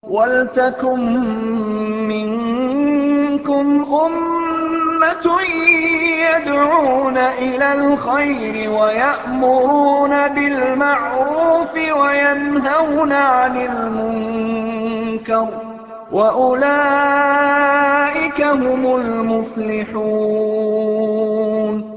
وَلْتَكُن مِّنكُمْ أُمَّةٌ يَدْعُونَ إِلَى الْخَيْرِ وَيَأْمُرُونَ بِالْمَعْرُوفِ وَيَنْهَوْنَ عَنِ الْمُنكَرِ ۚ وَأُولَٰئِكَ هُمُ الْمُفْلِحُونَ.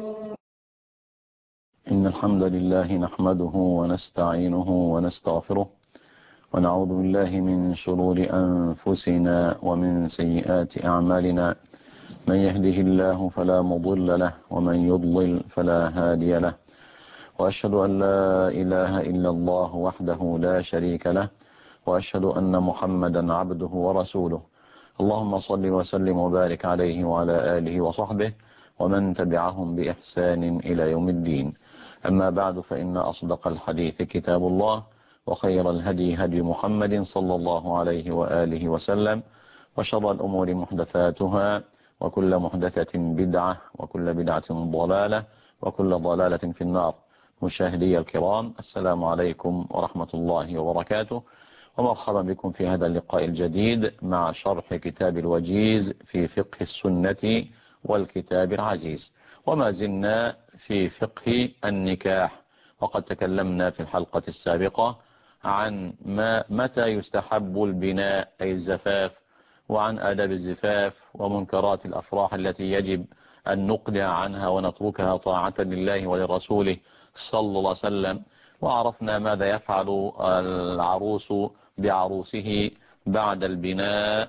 إن الحمد لله نحمده ونستعينه ونستغفره ونعوذ بالله من شرور أنفسنا ومن سيئات أعمالنا. من يهده الله فلا مضل له ومن يضلل فلا هادي له، وأشهد أن لا إله إلا الله وحده لا شريك له، وأشهد أن محمدا عبده ورسوله. اللهم صل وسلم وبارك عليه وعلى آله وصحبه ومن تبعهم بإحسان إلى يوم الدين. أما بعد، فإن أصدق الحديث كتاب الله، وخير الهدي هدي محمد صلى الله عليه وآله وسلم، وشر الأمور محدثاتها، وكل محدثة بدعة، وكل بدعة ضلالة، وكل ضلالة في النار. مشاهدي الكرام، السلام عليكم ورحمة الله وبركاته، ومرحبا بكم في هذا اللقاء الجديد مع شرح كتاب الوجيز في فقه السنة والكتاب العزيز. وما زلنا في فقه النكاح، وقد تكلمنا في الحلقة السابقة عن متى يستحب البناء أي الزفاف، وعن آداب الزفاف ومنكرات الأفراح التي يجب أن نقلع عنها ونتركها طاعة لله ولرسوله صلى الله عليه وسلم. وعرفنا ماذا يفعل العروس بعروسه بعد البناء،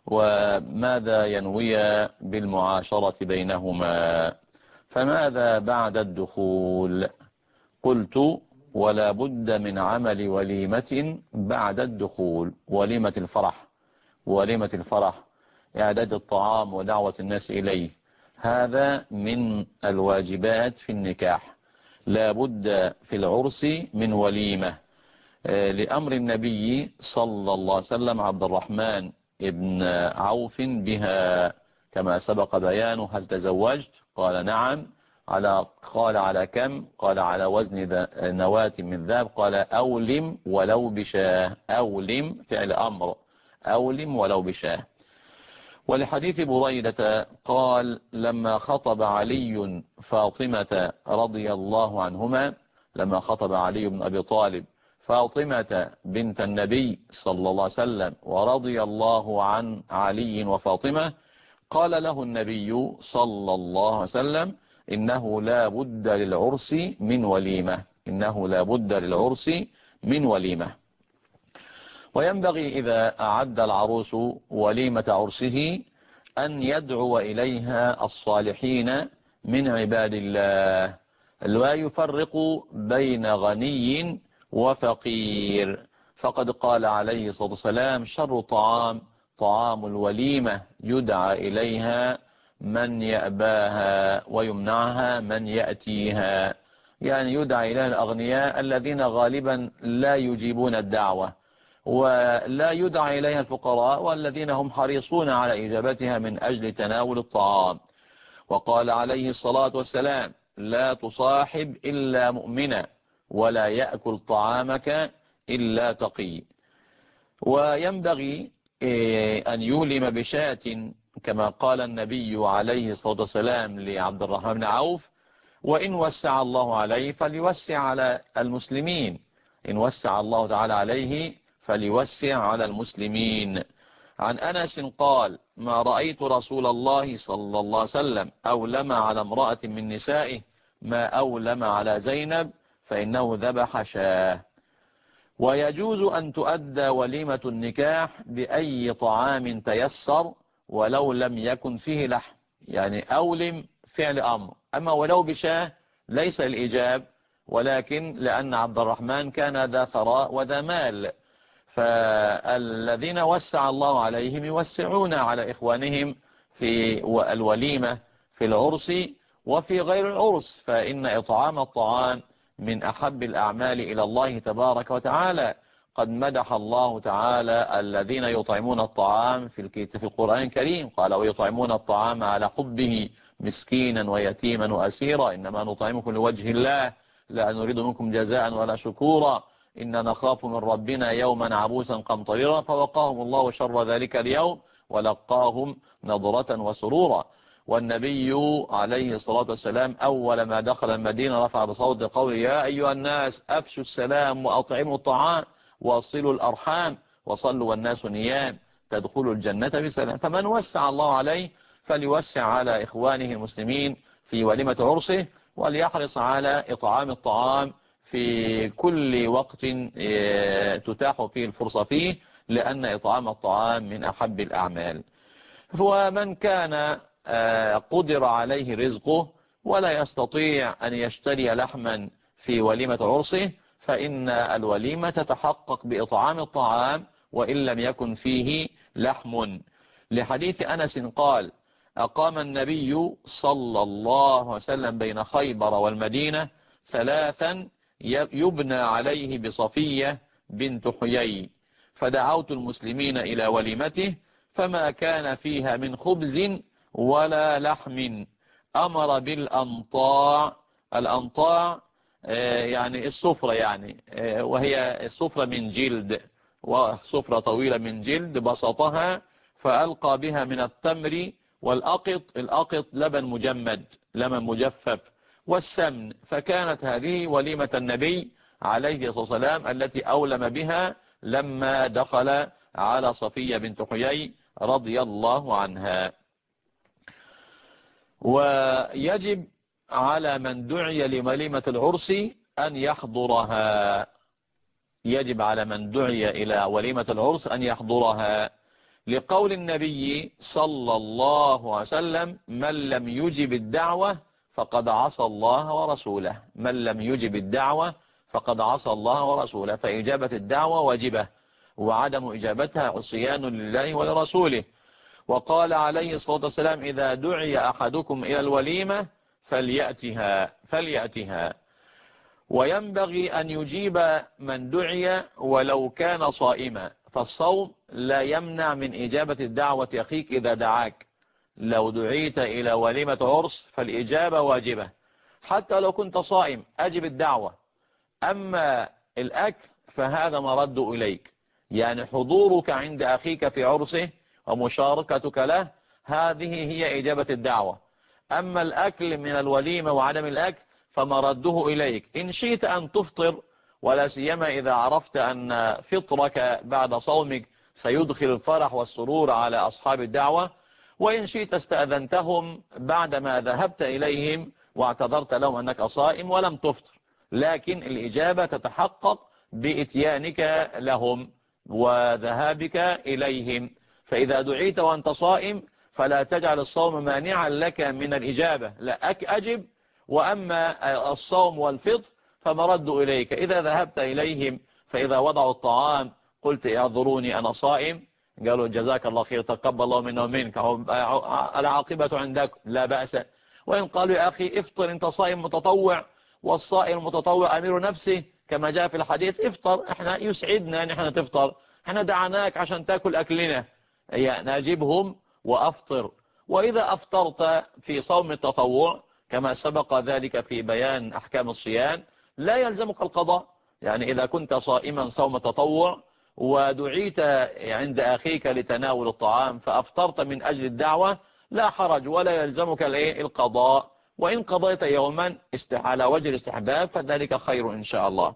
وماذا ينوي بالمعاشرة بينهما. فماذا بعد الدخول؟ قلت: ولا بد من عمل وليمة بعد الدخول. وليمة الفرح، وليمة الفرح إعداد الطعام ودعوة الناس إليه، هذا من الواجبات في النكاح. لا بد في العرس من وليمة، لأمر النبي صلى الله عليه وسلم عبد الرحمن ابن عوف بها، كما سبق بيانه: هل تزوجت؟ قال: نعم. قال: على كم؟ قال: على وزن نواة من ذهب. قال: أولم ولو بشاه. أولم فعل أمر، أولم ولو بشاه. ولحديث بريدة قال: لما خطب علي فاطمة رضي الله عنهما، لما خطب علي بن أبي طالب فاطمة بنت النبي صلى الله عليه وسلم ورضي الله عن علي وفاطمة، قال له النبي صلى الله عليه وسلم: إنه لا بد للعرس من وليمة، إنه لا بد للعرس من وليمة. وينبغي إذا أعد العروس وليمة عرسه أن يدعو إليها الصالحين من عباد الله، لا يفرق بين غني وفقير. فقد قال عليه الصلاة والسلام: شر طعام طعام الوليمة، يدعى إليها من يأباها ويمنعها من يأتيها. يعني يدعى إليها الأغنياء الذين غالبا لا يجيبون الدعوة، ولا يدعى إليها الفقراء والذين هم حريصون على إجابتها من أجل تناول الطعام. وقال عليه الصلاة والسلام: لا تصاحب إلا مؤمنا، ولا يأكل طعامك إلا تقي. وينبغي أن يولم بشاة، كما قال النبي عليه الصلاة والسلام لعبد الرحمن بن عوف: وإن وسع الله عليه فليوسع على المسلمين، إن وسع الله تعالى عليه فليوسع على المسلمين. عن أنس قال: ما رأيت رسول الله صلى الله عليه وسلم أولم على امرأة من نسائه ما أولم على زينب، فإنه ذبح شاه. ويجوز أن تؤدى وليمة النكاح بأي طعام تيسر ولو لم يكن فيه لحم، يعني أولم فعل أمر. أما ولو بشاه ليس الإجاب، ولكن لأن عبد الرحمن كان ذا ثراء وذا مال، فالذين وسع الله عليهم يوسعون على إخوانهم في الوليمة في العرس وفي غير العرس، فإن إطعام الطعام من أحب الأعمال إلى الله تبارك وتعالى. قد مدح الله تعالى الذين يطعمون الطعام في القرآن الكريم، قال: ويطعمون الطعام على حبه مسكينا ويتيما وأسيرا، إنما نطعمكم لوجه الله لا نريد منكم جزاء ولا شكورا إن نخاف من ربنا يوما عبوسا قمطريرا، فوقاهم الله شر ذلك اليوم ولقاهم نضرة وسرورا. والنبي عليه الصلاة والسلام أول ما دخل المدينة رفع بصوت قوله: يا أيها الناس أفشوا السلام وأطعموا الطعام وأصلوا الأرحام وصلوا والناس نيام تدخلوا الجنة بسلام. فمن وسع الله عليه فليوسع على إخوانه المسلمين في وليمة عرسه، وليحرص على إطعام الطعام في كل وقت تتاح فيه الفرصة فيه، لأن إطعام الطعام من أحب الأعمال. ومن كان قدر عليه رزقه ولا يستطيع أن يشتري لحما في وليمة عرسه، فإن الوليمة تتحقق بإطعام الطعام وإن لم يكن فيه لحم، لحديث أنس قال: أقام النبي صلى الله عليه وسلم بين خيبر والمدينة 3 يبنى عليه بصفية بنت حيي، فدعوت المسلمين إلى وليمته فما كان فيها من خبز ولا لحم، أمر بالأنطاع. الأنطاع يعني السفرة، يعني وهي السفرة من جلد، وسفرة طويلة من جلد بسطها فألقى بها من التمر والأقط. الأقط لبن مجمد، لبن مجفف، والسمن. فكانت هذه وليمة النبي عليه الصلاة والسلام التي أولم بها لما دخل على صفية بنت حيي رضي الله عنها. ويجب على من دعي لوليمة العرس أن يحضرها، يجب على من دعي إلى وليمة العرس أن يحضرها، لقول النبي صلى الله عليه وسلم: من لم يجب الدعوة فقد عصى الله ورسوله. من لم يجب الدعوة فقد عصى الله ورسوله. فإجابة الدعوة واجبة، وعدم إجابتها عصيان لله ولرسوله. وقال عليه الصلاة والسلام: إذا دعي أحدكم إلى الوليمة فليأتها. وينبغي أن يجيب من دعي ولو كان صائما، فالصوم لا يمنع من إجابة الدعوة أخيك إذا دعاك. لو دعيت إلى وليمة عرس فالإجابة واجبة حتى لو كنت صائم، أجب الدعوة. أما الأكل فهذا مرد إليك، يعني حضورك عند أخيك في عرسه ومشاركتك له هذه هي إجابة الدعوة. أما الأكل من الوليمة وعدم الأكل فمرده إليك. إن شئت أن تفطر، ولا سيما إذا عرفت أن فطرك بعد صومك سيدخل الفرح والسرور على أصحاب الدعوة، وإن شئت استأذنتهم بعدما ذهبت إليهم واعتذرت لهم أنك صائم ولم تفطر، لكن الإجابة تتحقق بإتيانك لهم وذهابك إليهم. فإذا دعيت وأنت صائم فلا تجعل الصوم مانعا لك من الإجابة، لا أجب. وأما الصوم والفطر فمرد إليك. إذا ذهبت إليهم فإذا وضعوا الطعام قلت: اعذروني أنا صائم، قالوا: جزاك الله خير، تقبل الله منا ومنك، العاقبة عندك، لا بأس. وإن قالوا: يا أخي افطر، أنت صائم متطوع، والصائم المتطوع أمير نفسه كما جاء في الحديث، افطر، احنا يسعدنا ان احنا تفطر، احنا دعاناك عشان تاكل أكلنا، يعني نجيبهم وأفطر. وإذا أفطرت في صوم التطوع كما سبق ذلك في بيان أحكام الصيام لا يلزمك القضاء. يعني إذا كنت صائما صوم تطوع ودعيت عند أخيك لتناول الطعام فأفطرت من أجل الدعوة لا حرج ولا يلزمك القضاء. وإن قضيت يوما على وجه الاستحباب فذلك خير إن شاء الله.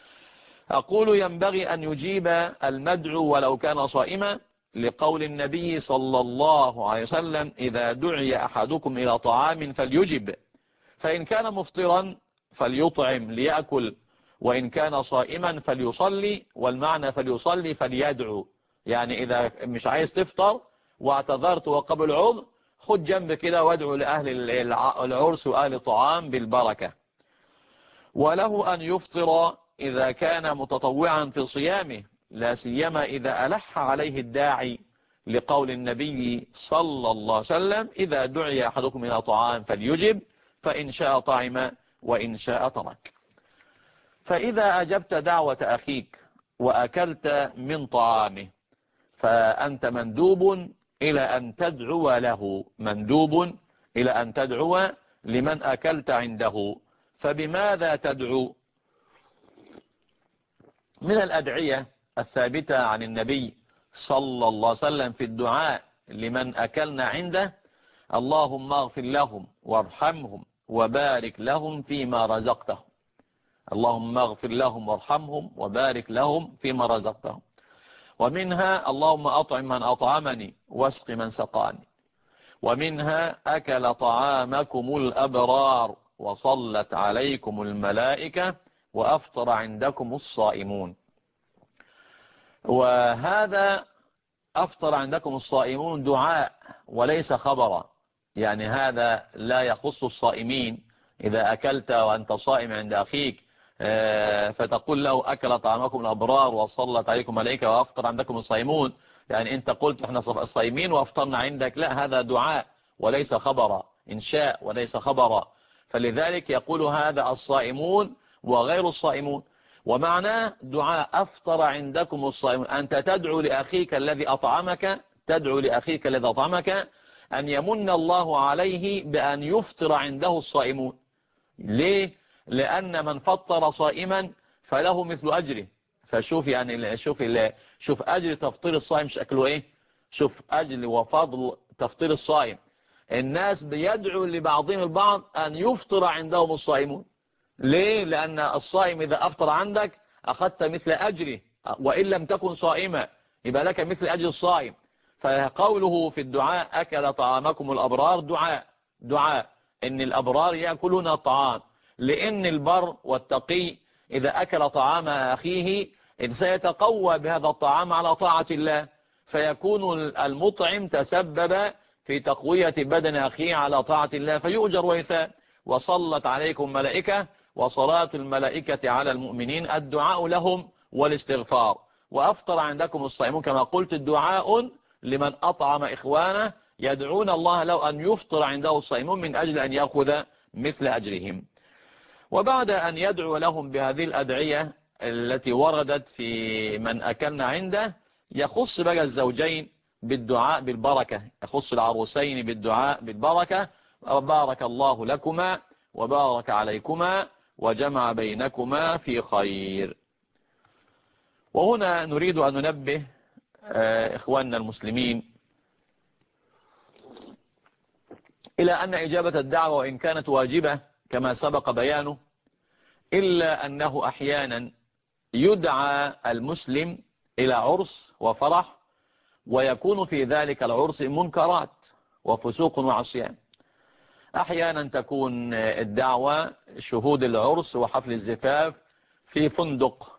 أقول: ينبغي أن يجيب المدعو ولو كان صائما، لقول النبي صلى الله عليه وسلم: إذا دعي أحدكم إلى طعام فليجب، فإن كان مفطرا فليطعم ليأكل، وإن كان صائما فليصلي. والمعنى فليصلي فليدعو، يعني إذا مش عايز تفطر واعتذرت وقبل عذر خد جنب كده وادعو لأهل العرس وأهل الطعام بالبركة. وله أن يفطر إذا كان متطوعا في صيامه، لا سيما إذا ألح عليه الداعي، لقول النبي صلى الله عليه وسلم: إذا دعي أحدكم إلى طعام فليجب، فإن شاء طعم وإن شاء ترك. فإذا أجبت دعوة أخيك وأكلت من طعامه فأنت مندوب إلى أن تدعو له، مندوب إلى أن تدعو لمن أكلت عنده. فبماذا تدعو؟ من الأدعية الثابتة عن النبي صلى الله عليه وسلم في الدعاء لمن أكلنا عنده: اللهم اغفر لهم وارحمهم وبارك لهم فيما رزقتهم. اللهم اغفر لهم وارحمهم وبارك لهم فيما رزقتهم. ومنها: اللهم أطعم من أطعمني واسق من سقاني. ومنها: أكل طعامكم الأبرار وصلت عليكم الملائكة وأفطر عندكم الصائمون. وهذا أفطر عندكم الصائمون دعاء وليس خبرا، يعني هذا لا يخص الصائمين. إذا أكلت وأنت صائم عند أخيك فتقول له أكل طعامكم الأبرار وصلت عليكم ملائكة وأفطر عندكم الصائمون، يعني أنت قلت إحنا الصائمين وأفطرنا عندك، لا، هذا دعاء وليس خبرا، إنشاء وليس خبرا. فلذلك يقول هذا الصائمون وغير الصائمون. ومعناه دعاء أفطر عندكم الصائمون، أنت تدعو لأخيك الذي أطعمك، تدعو لأخيك الذي أطعمك أن يمن الله عليه بأن يفطر عنده الصائمون. ليه؟ لأن من فطر صائما فله مثل أجره. فشوف يعني شوف أجر تفطير الصائم شكله إيه، شوف أجر وفضل تفطير الصائم. الناس بيدعو لبعضهم البعض أن يفطر عندهم الصائمون. ليه؟ لأن الصائم إذا أفطر عندك أخذت مثل أجره، وإن لم تكن صائما يبقى لك مثل أجر الصائم. فقوله في الدعاء أكل طعامكم الأبرار دعاء إن الأبرار يأكلون الطعام، لأن البر والتقي إذا أكل طعام أخيه إن سيتقوى بهذا الطعام على طاعة الله، فيكون المطعم تسبب في تقوية بدن أخيه على طاعة الله فيؤجر ويثاب. وصلت عليكم ملائكة، وصلاة الملائكة على المؤمنين الدعاء لهم والاستغفار. وأفطر عندكم الصائمون كما قلت الدعاء لمن أطعم إخوانه، يدعون الله له أن يفطر عنده الصائمون من أجل أن يأخذ مثل أجرهم. وبعد أن يدعو لهم بهذه الأدعية التي وردت في من أكلنا عنده، يخص بقى الزوجين بالدعاء بالبركة، يخص العروسين بالدعاء بالبركة: بارك الله لكما وبارك عليكما وجمع بينكما في خير. وهنا نريد أن ننبه إخواننا المسلمين إلى أن إجابة الدعوة وإن كانت واجبة كما سبق بيانه، إلا أنه أحيانا يدعى المسلم إلى عرس وفرح ويكون في ذلك العرس منكرات وفسوق وعصيان. أحيانا تكون الدعوة شهود العرس وحفل الزفاف في فندق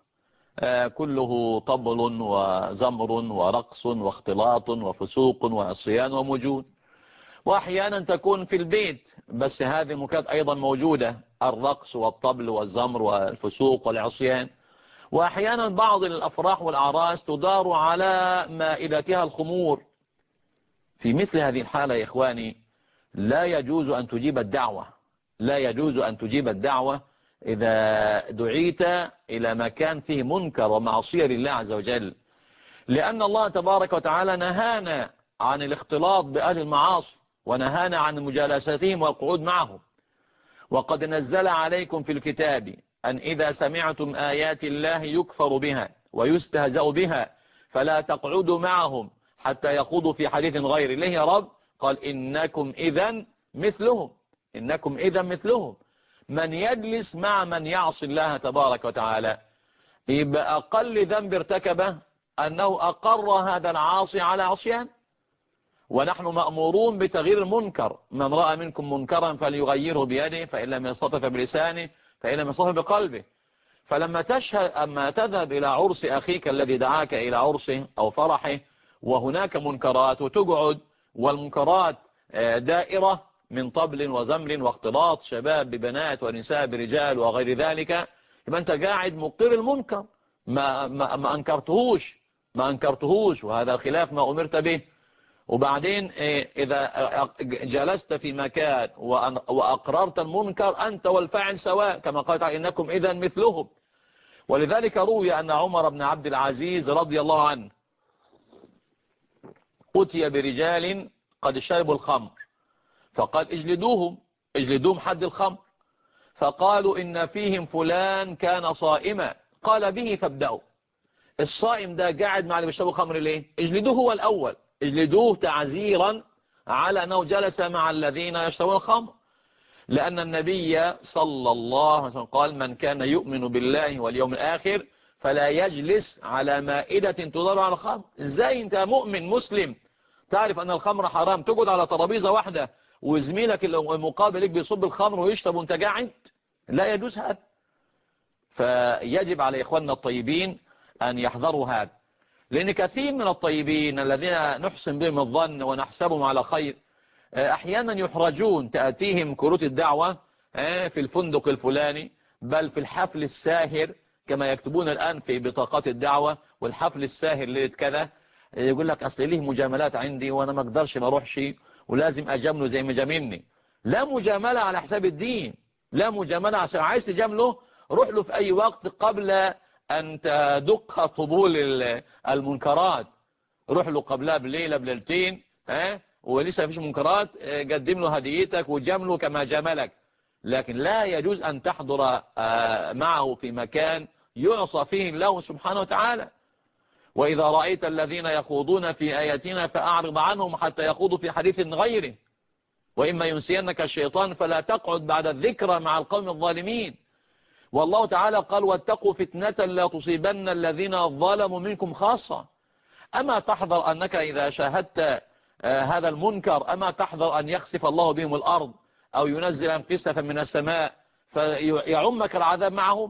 كله طبل وزمر ورقص واختلاط وفسوق وعصيان ومجون. وأحيانا تكون في البيت، بس هذه المكات أيضا موجودة، الرقص والطبل والزمر والفسوق والعصيان. وأحيانا بعض الأفراح والأعراس تدار على مائدتها الخمور. في مثل هذه الحالة يا إخواني لا يجوز أن تجيب الدعوة، لا يجوز أن تجيب الدعوة إذا دعيت إلى مكان فيه منكر ومعصية لله عز وجل، لأن الله تبارك وتعالى نهانا عن الاختلاط بأهل المعاصي ونهانا عن مجالستهم والقعود معهم. وقد نزل عليكم في الكتاب أن إذا سمعتم آيات الله يكفر بها ويستهزأ بها فلا تقعدوا معهم حتى يخوضوا في حديث غير. ليه يا رب؟ قال إنكم إذن مثلهم، إنكم إذن مثلهم. من يجلس مع من يعصي الله تبارك وتعالى يبقى أقل ذنب ارتكبه أنه أقر هذا العاصي على عصيان. ونحن مأمورون بتغيير المنكر: من رأى منكم منكرا فليغيره بيده، فإن لم يستطع فبلسانه، فإن لم يستطع بقلبه. فلما أما تذهب إلى عرس أخيك الذي دعاك إلى عرسه أو فرحه وهناك منكرات وتقعد، والمنكرات دائرة من طبل وزمر واختلاط شباب ببنات ونساء برجال وغير ذلك، يبقى أنت قاعد مقر المنكر، ما أنكرتهوش، وهذا خلاف ما أمرت به. وبعدين إذا جلست في مكان وأقررت المنكر أنت والفاعل سواء، كما قال تعالى إنكم إذن مثلهم. ولذلك روي أن عمر بن عبد العزيز رضي الله عنه أتي برجال قد شربوا الخمر فقال اجلدوهم حد الخمر. فقالوا إن فيهم فلان كان صائما، قال به فابدأوا. الصائم ده قاعد مع اللي بيشربوا خمر ليه؟ اجلدوه هو الأول، اجلدوه تعزيرا على أنه جلس مع الذين يشربون الخمر، لأن النبي صلى الله عليه وسلم قال: من كان يؤمن بالله واليوم الآخر فلا يجلس على مائدة تدار على الخمر. ازاي انت مؤمن مسلم تعرف أن الخمر حرام تقعد على ترابيزة واحدة وزميلك المقابل لك بيصب الخمر ويشرب وانت قاعد؟ لا يجوز هذا. فيجب على إخواننا الطيبين أن يحذروا هذا، لأن كثير من الطيبين الذين نحسن بهم الظن ونحسبهم على خير أحيانا يحرجون، تأتيهم كروت الدعوة في الفندق الفلاني، بل في الحفل الساهر كما يكتبون الآن في بطاقات الدعوة، والحفل الساهر ليلة كذا، يقول لك أصل ليه مجاملات عندي وأنا ما أقدرش ما أروحش ولازم أجامله زي ما جاملني. لا مجاملة على حساب الدين، لا مجاملة عشان عايز تجامله روح له في أي وقت قبل أن تدق طبول المنكرات، روح له قبلها بليلة بليلتين ولسه مفيش منكرات، قدم له هديتك وجامله كما جاملك. لكن لا يجوز أن تحضر معه في مكان يعصى فيه الله سبحانه وتعالى. وإذا رأيت الذين يخوضون في آياتنا فأعرض عنهم حتى يخوضوا في حديث غيره، وإما ينسينك الشيطان فلا تقعد بعد الذكرى مع القوم الظالمين. والله تعالى قال: واتقوا فتنة لا تصيبن الذين ظلموا منكم خاصة. أما تحذر أنك إذا شاهدت هذا المنكر أما تحذر أن يخسف الله بهم الأرض أو ينزل كسفا من السماء فيعمك العذاب معه؟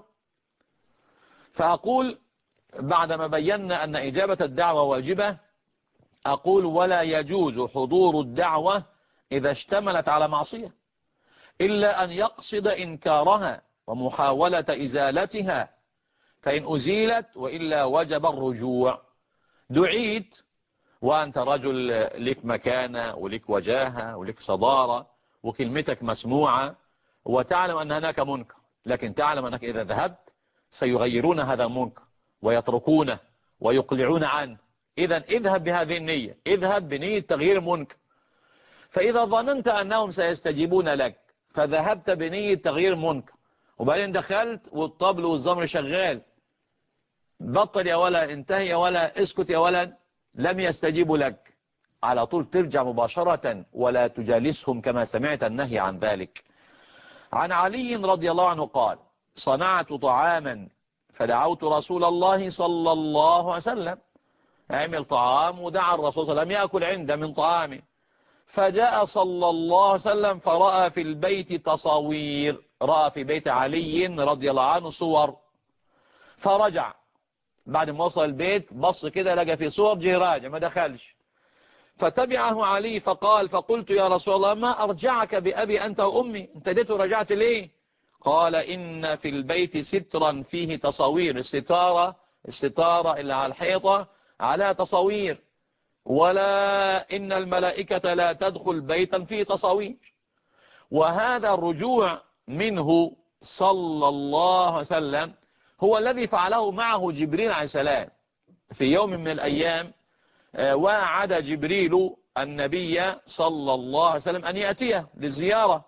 فأقول بعدما بينا أن إجابة الدعوة واجبة، أقول: ولا يجوز حضور الدعوة إذا اشتملت على معصية إلا أن يقصد إنكارها ومحاولة إزالتها، فإن أزيلت وإلا وجب الرجوع. دعيت وأنت رجل لك مكانة ولك وجاهة ولك صدارة وكلمتك مسموعة وتعلم أن هناك منكر، لكن تعلم أنك إذا ذهبت سيغيرون هذا المنكر ويتركونه ويقلعون عنه. إذن اذهب بهذه النية، اذهب بنية تغيير المنكر. فإذا ظننت أنهم سيستجيبون لك فذهبت بنية تغيير المنكر، وبعدين دخلت والطبل والزمر شغال، بطل يا ولا، انتهي يا ولا، اسكت يا ولا، لم يستجيبوا لك، على طول ترجع مباشرة ولا تجالسهم كما سمعت النهي عن ذلك. عن علي رضي الله عنه قال: صنعت طعاما فدعوت رسول الله صلى الله عليه وسلم، عمل طعام ودعا الرسول صلى الله عليه وسلم يأكل عنده من طعامه، فجاء صلى الله عليه وسلم فرأى في البيت تصاوير، رأى في بيت علي رضي الله عنه صور، فرجع بعد ما وصل البيت بص كده لقى في صور، جه راجع ما دخلش، فتبعه علي فقال: فقلت يا رسول الله ما أرجعك بأبي أنت وأمي، انت ديت ورجعت ليه؟ قال: إن في البيت سترا فيه تصاوير، الستارة اللي على الحيطة على تصاوير، ولا إن الملائكة لا تدخل بيتا فيه تصاوير. وهذا الرجوع منه صلى الله عليه وسلم هو الذي فعله معه جبريل عليه السلام في يوم من الأيام. وعد جبريل النبي صلى الله عليه وسلم أن يأتيه للزيارة،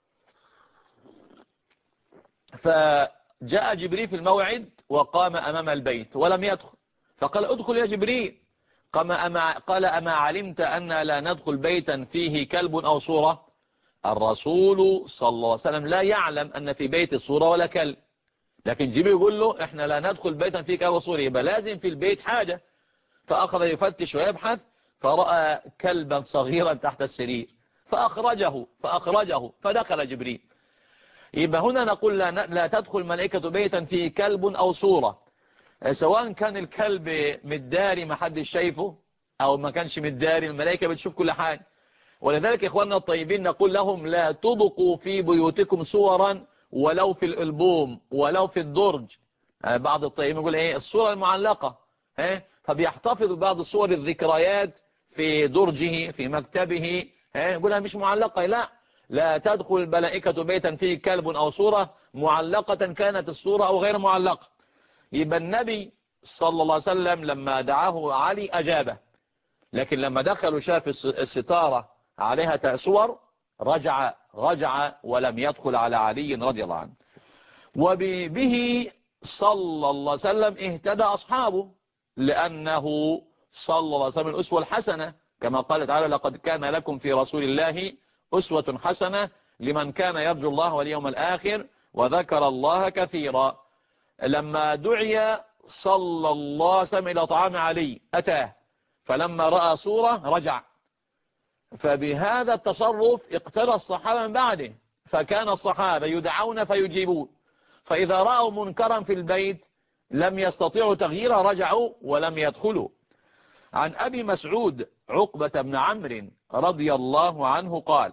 فجاء جبريل في الموعد وقام أمام البيت ولم يدخل، فقال: ادخل يا جبريل. قال: أما علمت أن لا ندخل بيتا فيه كلب أو صورة؟ الرسول صلى الله عليه وسلم لا يعلم أن في بيت الصورة ولا كلب، لكن جبريل يقول له إحنا لا ندخل بيتا فيه كلب وصورة، يبقى لازم في البيت حاجة. فأخذ يفتش ويبحث فرأى كلبا صغيرا تحت السرير فأخرجه فدخل جبريل. يبقى هنا نقول لا تدخل ملائكة بيتا فيه كلب أو صورة، سواء كان الكلب مداري ما حدش شايفه أو ما كانش مداري، الملائكة بتشوف كل حاجة. ولذلك إخواننا الطيبين نقول لهم: لا تبقوا في بيوتكم صورا ولو في الألبوم ولو في الدرج. بعض الطيبين يقول إيه الصورة المعلقة، فبيحتفظ بعض الصور الذكريات في درجه في مكتبه، يقولها مش معلقة. لا تدخل الملائكة بيتا فيه كلب أو صورة، معلقة كانت الصورة أو غير معلقة. يبقى النبي صلى الله عليه وسلم لما دعاه علي أجابه، لكن لما دخل وشاف الستارة عليها صور رجع ولم يدخل على علي رضي الله عنه. وبه صلى الله عليه وسلم اهتدى أصحابه، لأنه صلى الله عليه وسلم الأسوة الحسنة، كما قال تعالى لقد كان لكم في رسول الله أسوة حسنة لمن كان يرجو الله واليوم الآخر وذكر الله كثيرا. لما دعي صلى الله عليه وسلم إلى طعام علي أتاه، فلما رأى صورة رجع، فبهذا التصرف اقتدى الصحابة من بعده، فكان الصحابة يدعون فيجيبون، فإذا رأوا منكرا في البيت لم يستطيعوا تغييره رجعوا ولم يدخلوا. عن أبي مسعود عقبة بن عمرو رضي الله عنه قال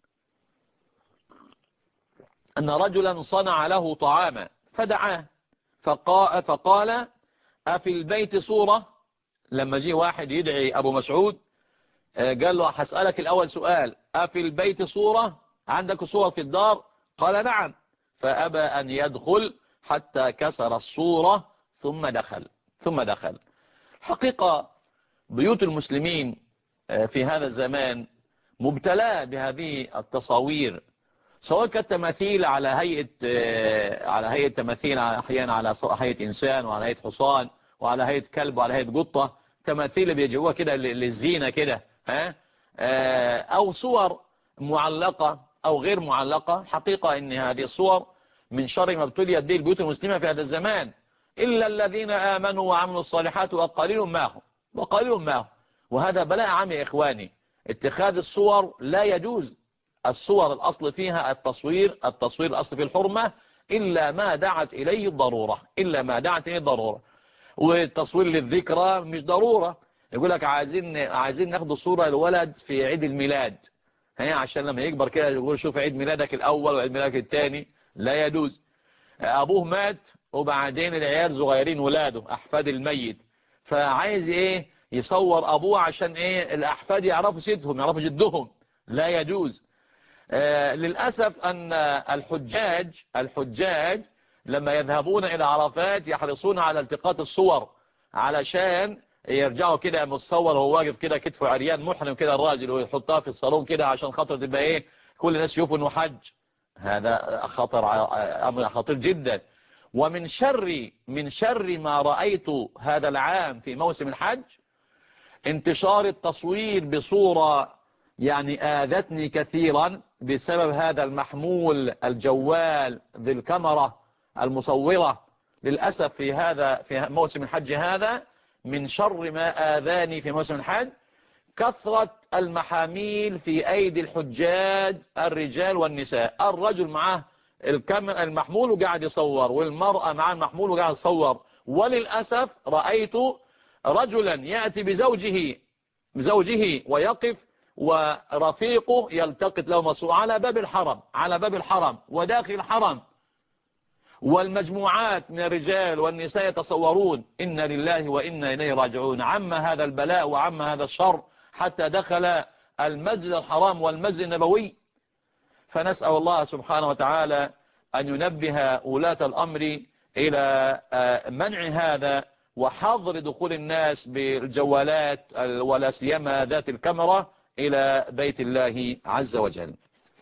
أن رجلا صنع له طعاما فدعاه فقال أفي البيت صورة. لما جه واحد يدعي أبو مسعود قال له هسألك الأول سؤال، أفي البيت صورة؟ عندك صور في الدار؟ قال نعم، فأبى أن يدخل حتى كسر الصورة ثم دخل. حقيقة بيوت المسلمين في هذا الزمان مبتلى بهذه التصاوير، سواء كانت تماثيل على هيئة تماثيل، أحيانا على هيئة إنسان وعلى هيئة حصان وعلى هيئة كلب وعلى هيئة قطة، تماثيل بيجيبوها كده للزينة كده، أو صور معلقة أو غير معلقة. حقيقة إن هذه الصور من شر ما ابتليت به البيوت المسلمة في هذا الزمان، إلا الذين آمنوا وعملوا الصالحات وقليل ما هم. وهذا بلاء عام يا إخواني. اتخاذ الصور لا يجوز. الصور الأصل فيها التصوير الأصل في الحرمة إلا ما دعت إليه الضرورة. والتصوير للذكرى مش ضرورة. يقول لك عايزين ناخد صورة الولد في عيد الميلاد، عشان لما يكبر كده يقول شوف عيد ميلادك الأول وعيد ميلادك الثاني، لا يجوز. أبوه مات وبعدين العيال صغيرين ولاده أحفاد الميت، فعايز يصور أبوه عشان الأحفاد يعرفوا سيدهم يعرفوا جدهم، لا يجوز. للأسف أن الحجاج لما يذهبون إلى عرفات يحرصون على التقاط الصور علشان يرجعوا كده متصور وهو واقف كده كتفه عريان محرم كده الراجل، ويحطها في الصالون كده عشان خاطر تبقى كل الناس يشوفوا انه حج. هذا أمر خطير جدا. ومن شر ما رأيت هذا العام في موسم الحج انتشار التصوير بصورة آذتني كثيرا بسبب هذا المحمول الجوال ذي الكاميرا المصورة. للأسف في موسم الحج هذا من شر ما آذاني في موسم الحج كثرة المحاميل في أيدي الحجاج الرجال والنساء. الرجل معه المحمول وقاعد يصور، والمرأة معه المحمول وقاعد يصور. وللأسف رأيت رجلا يأتي بزوجه ويقف ورفيقه يلتقط له مصور على باب الحرم وداخل الحرم، والمجموعات من الرجال والنساء يتصورون. إن لله وإنا إليه راجعون. عم هذا البلاء وعم هذا الشر حتى دخل المسجد الحرام والمسجد النبوي. فنسأل الله سبحانه وتعالى أن ينبه ولاة الأمر إلى منع هذا وحظر دخول الناس بالجوالات ولا سيما ذات الكاميرا إلى بيت الله عز وجل.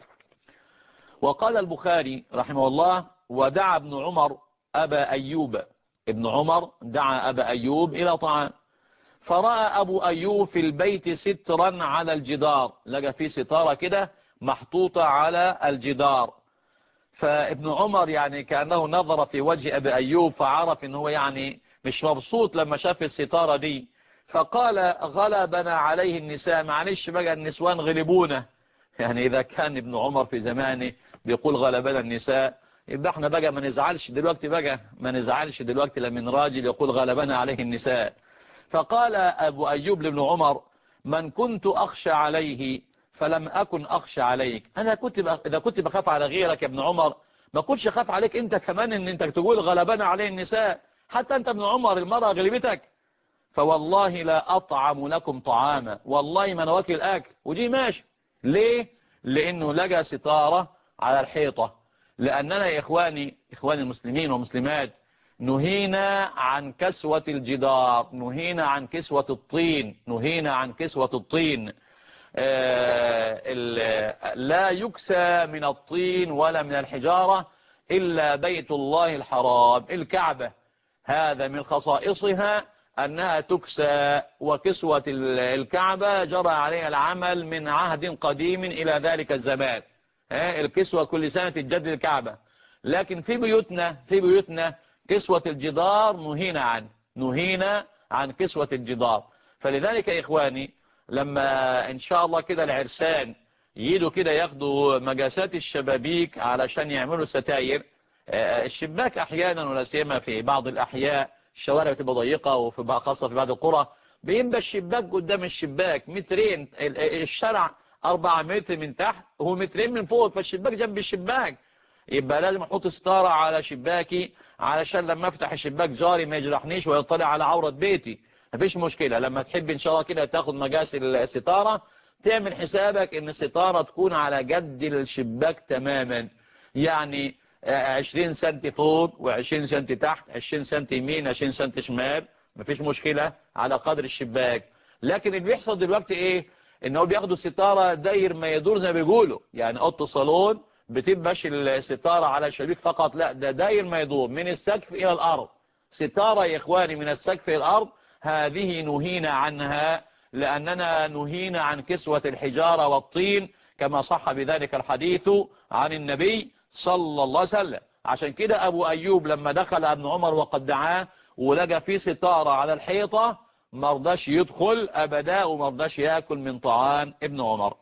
وقال البخاري رحمه الله ودعا ابن عمر أبا أيوب. ابن عمر دعا أبا أيوب إلى طعام، فرأى أبو أيوب في البيت سترا على الجدار، لقى فيه ستارة كده محطوطة على الجدار. فابن عمر كأنه نظر في وجه أبي أيوب فعرف أنه مش مبسوط لما شاف الستارة دي، فقال غلبنا عليه النساء. معلش بقى النسوان غلبونا. إذا كان ابن عمر في زمانه بيقول غلبنا النساء، يبقى احنا بقى ما نزعلش دلوقتي لمن راجل يقول غلبنا عليه النساء. فقال أبو أيوب لابن عمر من كنت أخشى عليه فلم أكن أخشى عليك. أنا إذا كنت بخاف على غيرك يا ابن عمر ما كنتش أخاف عليك أنت كمان، إن أنت تقول غلبنا عليه النساء. حتى أنت ابن عمر المرأة غلبتك. فوالله لا أطعم لكم طعاما، والله ما نواكل الأكل. ودي ماشي ليه؟ لأنه لقى ستارة على الحيطة. لأننا يا إخواني المسلمين والمسلمات نهينا عن كسوة الجدار، نهينا عن كسوة الطين. لا يكسى من الطين ولا من الحجارة إلا بيت الله الحرام الكعبة. هذا من خصائصها أنها تكسى، وكسوة الكعبة جرى عليها العمل من عهد قديم إلى ذلك الزمان. الكسوة كل سنة تجدد الكعبة. لكن في بيوتنا كسوة الجدار نهينا عن كسوة الجدار. فلذلك يا إخواني، لما إن شاء الله كده العرسان يجوا كده ياخدوا مجاسات الشبابيك علشان يعملوا ستاير، الشباك أحيانا ولا سيما في بعض الأحياء الشوارع بتبقى ضيقة، وفي خاصة في بعض القرى بيبقى الشباك قدام الشباك مترين، الشارع 4 متر من تحت هو مترين من فوق، فالشباك جنب الشباك. يبقى لازم احط ستارة على شباكي علشان لما افتح الشباك جاري ما يجرحنيش ويطلع على عورة بيتي. مفيش مشكلة. لما تحب ان شاء الله كده تاخد مقاس الستارة، تعمل حسابك ان الستارة تكون على قد الشباك تماما، يعني 20 سنتي فوق و20 سنتي تحت، 20 سنتي يمين 20 سنتي شمال، مفيش مشكلة على قدر الشباك. لكن اللي بيحصل دلوقتي ايه؟ ان هو بياخدوا ستارة داير ما يدور زي ما بيقولوا، يعني اوضه صالون بتبقاش الستارة على الشبيك فقط، لا ده داير ما يدور من السقف الى الارض. ستارة يا اخواني من السقف الى الارض، هذه نهينا عنها، لاننا نهينا عن كسوة الحجارة والطين كما صح بذلك الحديث عن النبي صلى الله عليه وسلم. عشان كده ابو ايوب لما دخل ابن عمر وقد دعاه ولقى فيه ستارة على الحيطة مرضاش يدخل ابدا، ومرضاش ياكل من طعام ابن عمر.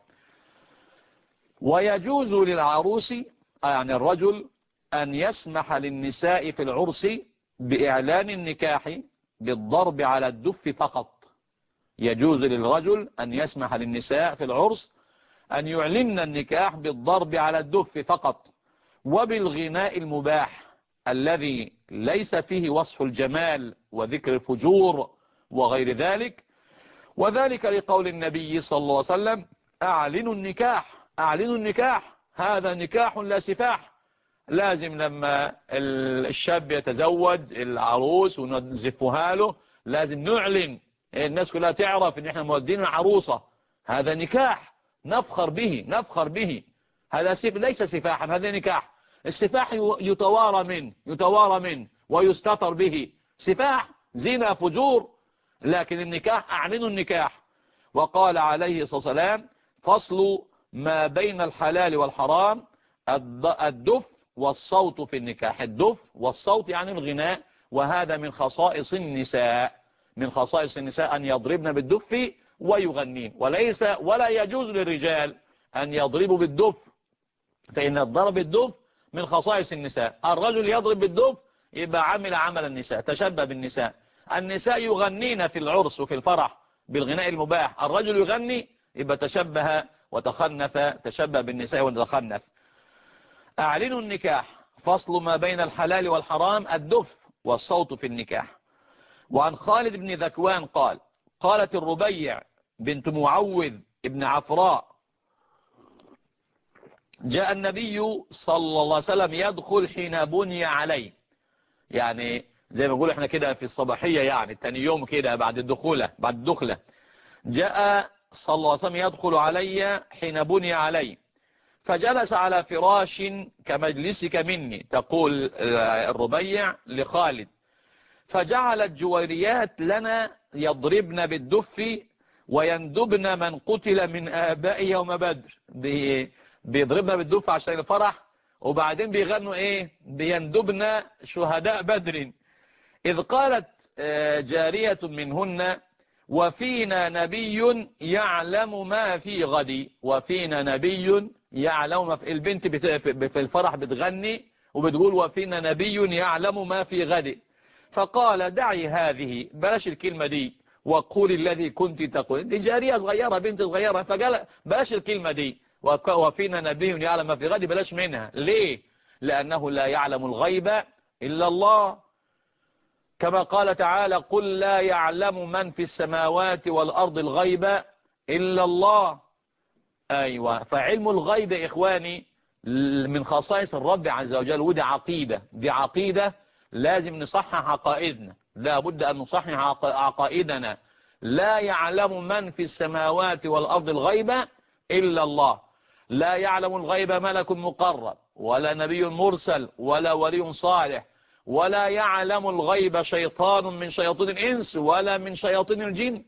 ويجوز للعروس يعني الرجل أن يسمح للنساء في العرس بإعلان النكاح بالضرب على الدف فقط. يجوز للرجل أن يسمح للنساء في العرس أن يعلن النكاح بالضرب على الدف فقط، وبالغناء المباح الذي ليس فيه وصف الجمال وذكر الفجور وغير ذلك. وذلك لقول النبي صلى الله عليه وسلم: أعلنوا النكاح، هذا نكاح لا سفاح. لازم لما الشاب يتزوج العروس ونزفها له لازم نعلن، الناس كلها تعرف ان احنا مودين العروسة، هذا نكاح نفخر به. هذا ليس سفاحا، هذا نكاح. السفاح يتوارى منه ويستتر به، سفاح زنا فجور. لكن النكاح أعلنوا النكاح. وقال عليه الصلاة والسلام: فصل ما بين الحلال والحرام الدف والصوت في النكاح. الدف والصوت يعني الغناء، وهذا من خصائص النساء أن يضربن بالدف ويغنين، ولا يجوز للرجال أن يضربوا بالدف، فإن الضرب بالدف من خصائص النساء. الرجل يضرب بالدف يبقى عمل النساء، تشبه بالنساء. النساء يغنين في العرس وفي الفرح بالغناء المباح، الرجل يغني يبقى تشبه بالنساء وتخنث. أعلنوا النكاح، فصل ما بين الحلال والحرام الدف والصوت في النكاح. وعن خالد بن ذكوان قال: قالت الربيع بنت معوذ ابن عفراء: جاء النبي صلى الله عليه وسلم يدخل حين بني عليه، يعني زي ما بقول احنا كده في الصباحية، يعني تاني يوم كده بعد الدخلة جاء صلى الله عليه وسلم يدخل علي حين بني علي، فجلس على فراش كمجلسك مني، تقول الربيع لخالد، فجعل الجويريات لنا يضربن بالدف ويندبن من قتل من آباء يوم بدر. بيضربنا بالدف عشان الفرح، وبعدين بيغنوا ايه؟ بيندبن شهداء بدر. إذ قالت جارية منهن: وفينا نبي يعلم ما في غد. وفينا نبي يعلم ما في، البنت في الفرح بتغني وبتقول وفينا نبي يعلم ما في غد. فقال: دعي هذه، بلاش الكلمة دي، وقولي الذي كنت تقول. دي جارية صغيرة، بنت صغيرة، فقال بلاش الكلمة دي، وفينا نبي يعلم ما في غد، بلاش منها. ليه؟ لأنه لا يعلم الغيب إلا الله، كما قال تعالى: قل لا يعلم من في السماوات والأرض الغيب إلا الله. أيوة، فعلم الغيب إخواني من خصائص الرب عز وجل، ودي عقيدة لازم نصحح عقائدنا، لا بد أن نصحح عقائدنا. لا يعلم من في السماوات والأرض الغيب إلا الله. لا يعلم الغيب ملك مقرب ولا نبي مرسل ولا ولي صالح ولا يعلم الغيب شيطان من شياطين الإنس ولا من شياطين الجن.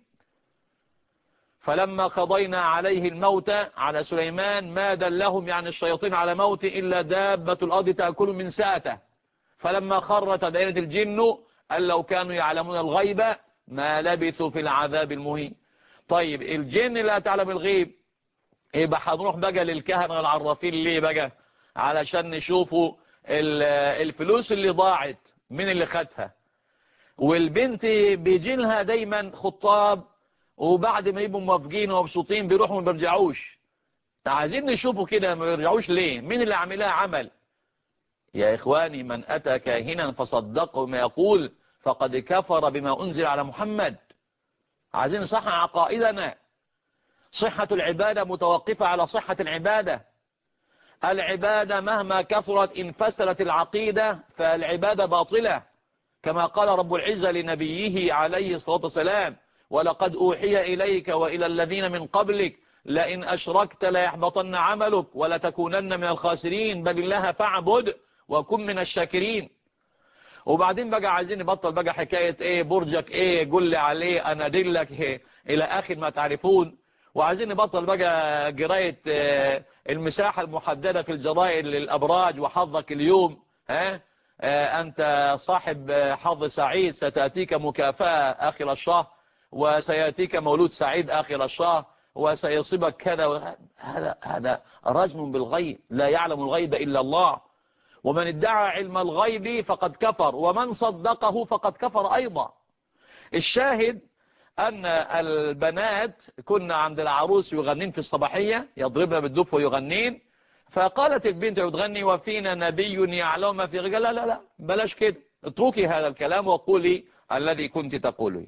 فلما قضينا عليه الموت على سليمان ما دلهم يعني الشياطين على موت إلا دابة الأرض تأكل من ساته. فلما خر تبينت الجن أن لو كانوا يعلمون الغيب ما لبثوا في العذاب المهين. طيب الجن لا تعلم الغيب، يبقى هنروح بقى للكهنة العرافين ليه بقى؟ علشان نشوفوا الفلوس اللي ضاعت من اللي خدها. والبنت بيجي لها دايما خطاب، وبعد ما يبقوا موافقين ومبسوطين بيروحوا ما بيرجعوش. عايزين نشوفوا كده ما بيرجعوش ليه؟ مين اللي عاملها عمل؟ يا إخواني من أتى كاهنا فصدقه ما يقول فقد كفر بما أنزل على محمد. عايزين نصحح عقائدنا. صحة العبادة متوقفة على صحة العبادة. العبادة مهما كثرت إن فسدت العقيدة فالعبادة باطلة، كما قال رب العزة لنبيه عليه الصلاة والسلام ولقد أوحي إليك وإلى الذين من قبلك لئن أشركت ليحبطن عملك ولتكونن من الخاسرين بل الله فاعبد وكن من الشاكرين. وبعدين بقى عايزين نبطل بقى حكاية ايه برجك ايه قل لي عليه انا ادلك إيه الى اخر ما تعرفون. وعايزين نبطل بقى قراية المساحة المحددة في الجرائد للابراج وحظك اليوم. ها انت صاحب حظ سعيد ستأتيك مكافأة اخر الشهر وسيأتيك مولود سعيد اخر الشهر وسيصيبك كذا. هذا رجم بالغيب، لا يعلم الغيب الا الله. ومن ادعى علم الغيب فقد كفر ومن صدقه فقد كفر أيضا. الشاهد أن البنات كنا عند العروس يغنين في الصباحية يضربنا بالدف ويغنين. فقالت البنت بتغني وفينا نبي يعلم ما في رجال. لا لا لا بلاش كده، اتركي هذا الكلام وقولي الذي كنت تقوله.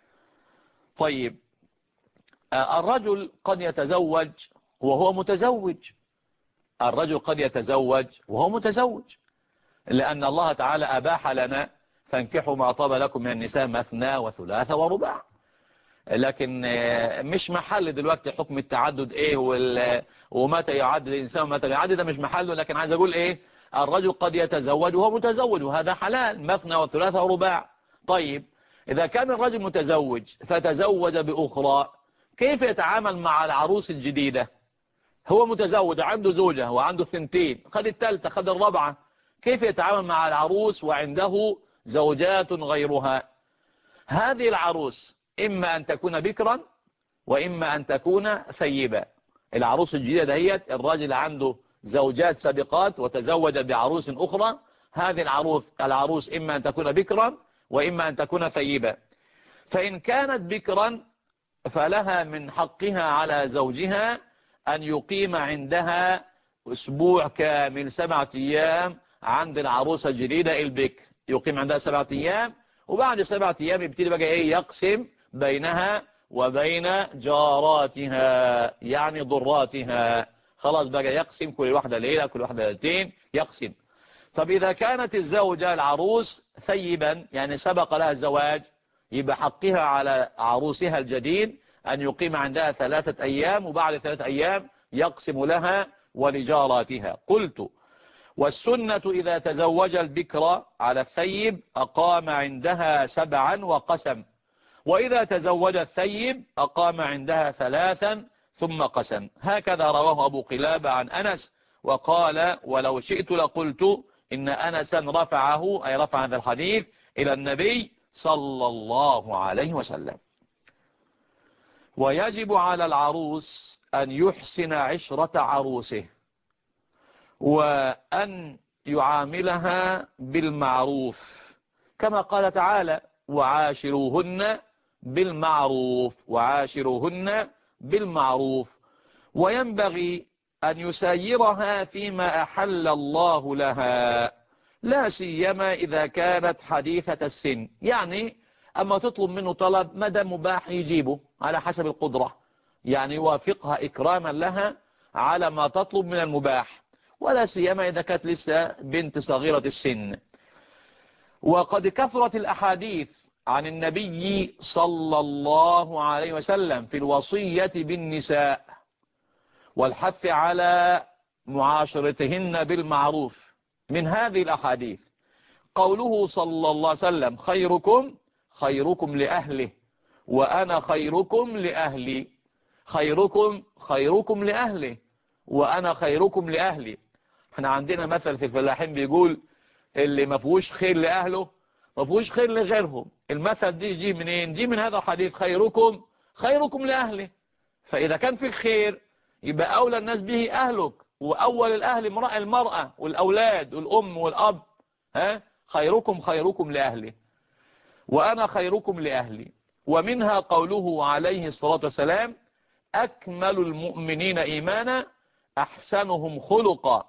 طيب الرجل قد يتزوج وهو متزوج. الرجل قد يتزوج وهو متزوج لأن الله تعالى أباح لنا فانكحوا ما طاب لكم من النساء مثنى وثلاث ورباع. لكن مش محل دلوقتي حكم التعدد ايه ومتى يعدد الإنسان ومتى يعدد، ده مش محله. لكن عايز أقول ايه، الرجل قد يتزوج وهو متزوج وهذا حلال مثنى وثلاث ورباع. طيب إذا كان الرجل متزوج فتزوج بأخرى كيف يتعامل مع العروس الجديدة؟ هو متزوج عنده زوجة وعنده ثنتين، خد الثالثة خد الرابعة، كيف يتعامل مع العروس وعنده زوجات غيرها؟ هذه العروس إما أن تكون بكرا وإما أن تكون ثيبا. العروس الجديدة دهيت الراجل عنده زوجات سابقات وتزوج بعروس أخرى. هذه العروس إما أن تكون بكرا وإما أن تكون ثيبا. فإن كانت بكرا فلها من حقها على زوجها أن يقيم عندها أسبوع كامل 7 أيام عند العروسة الجديدة البكر، يقيم عندها 7 أيام وبعد 7 أيام يبتدي بقى إيه يقسم بينها وبين جاراتها يعني ضراتها. خلاص بقى يقسم كل واحدة ليلة كل واحدة ليلتين يقسم. طب إذا كانت الزوجة العروس ثيبا يعني سبق لها الزواج يبقى حقها على عروسها الجديد أن يقيم عندها 3 أيام وبعد 3 أيام يقسم لها ولجاراتها. قلت والسنة إذا تزوج البكر على الثيب أقام عندها 7 وقسم، وإذا تزوج الثيب أقام عندها 3 ثم قسم. هكذا رواه أبو قلابة عن أنس وقال ولو شئت لقلت إن أنسا رفعه أي رفع هذا الحديث إلى النبي صلى الله عليه وسلم. ويجب على العروس أن يحسن عشرة عروسه وأن يعاملها بالمعروف كما قال تعالى وعاشروهن بالمعروف وعاشروهن بالمعروف. وينبغي أن يسيرها فيما أحل الله لها لا سيما إذا كانت حديثة السن. يعني أما تطلب منه طلب مدى مباح يجيبه على حسب القدرة، يعني يوافقها إكراما لها على ما تطلب من المباح، ولا سيما إذا كانت لسه بنت صغيرة السن. وقد كثرت الأحاديث عن النبي صلى الله عليه وسلم في الوصية بالنساء والحث على معاشرتهن بالمعروف. من هذه الأحاديث قوله صلى الله عليه وسلم خيركم خيركم لأهله وأنا خيركم لأهلي. خيركم لأهله وأنا خيركم لأهلي. احنا عندنا مثل في الفلاحين بيقول اللي ما فيهوش خير لأهله ما فيهوش خير لغيرهم. المثل دي يجي منين؟ دي من هذا الحديث خيركم لأهله. فإذا كان في خير يبقى أولى الناس به أهلك، وأول الأهل المرأة والأولاد والأم والأب. خيركم لأهله وأنا خيركم لأهلي. ومنها قوله عليه الصلاة والسلام أكمل المؤمنين إيمانا أحسنهم خلقا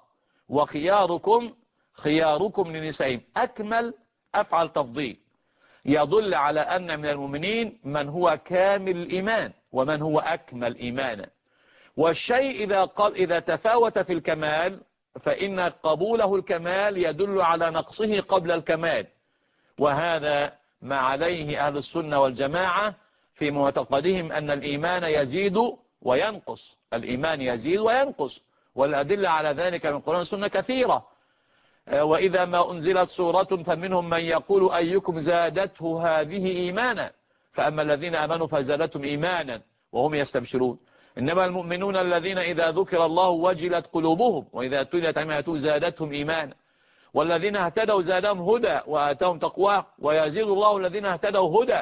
خياركم لنسائهم. أكمل أفعل تفضيل يدل على أن من المؤمنين من هو كامل الإيمان ومن هو أكمل إيمانا. والشيء إذا تفاوت في الكمال فإن قبوله الكمال يدل على نقصه قبل الكمال. وهذا ما عليه أهل السنة والجماعة في معتقدهم أن الإيمان يزيد وينقص. الإيمان يزيد وينقص، والأدلة على ذلك من القرآن والسنة كثيرة. وإذا ما أنزلت سورة فمنهم من يقول أيكم زادته هذه إيمانا فأما الذين آمنوا فزادتهم إيمانا وهم يستبشرون. إنما المؤمنون الذين إذا ذكر الله وجلت قلوبهم وإذا تليت عليهم آياته زادتهم إيمانا والذين اهتدوا زادهم هدى وآتاهم تقواه ويزيد الله الذين اهتدوا هدى.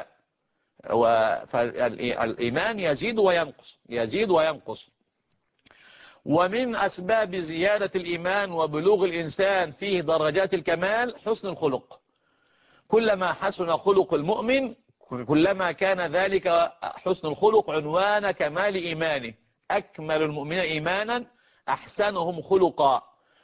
فالإيمان يزيد وينقص. ومن أسباب زيادة الإيمان وبلوغ الإنسان فيه درجات الكمال حسن الخلق. كلما حسن خلق المؤمن كلما كان ذلك حسن الخلق عنوان كمال إيمانه. أكمل المؤمنين إيمانا أحسنهم خلقا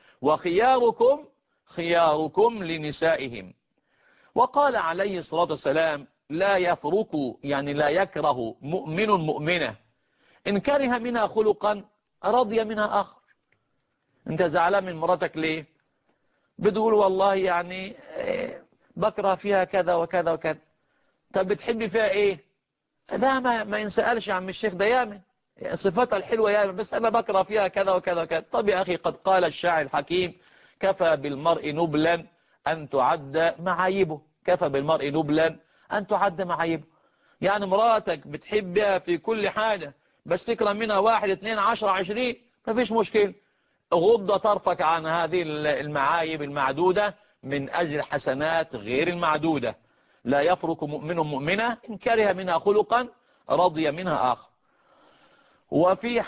خياركم لنسائهم. وقال عليه الصلاة والسلام لا يفرق يعني لا يكره مؤمن مؤمنة إن كره منها خلقا رضي منها آخر. انت زعلان من مراتك ليه؟ بتقول والله يعني بكره فيها كذا وكذا وكذا. طب بتحبي فيها ايه؟ ده ما ينسألش يا عم الشيخ، ده ياما صفاتها الحلوة ياما بس انا بكره فيها كذا وكذا وكذا. طب يا اخي قد قال الشاعر الحكيم كفى بالمرء نبلا ان تعد معايبه. كفى بالمرء نبلا ان تعد معايبه. يعني مراتك بتحبها في كل حاجة بس تكره منها 1 2 10 20 مفيش مشكلة. غض طرفك عن هذه المعايب المعدودة من أجل حسنات غير المعدودة. لا يفرق مؤمن مؤمنة إن كره منها خلقا رضي منها آخر. وفي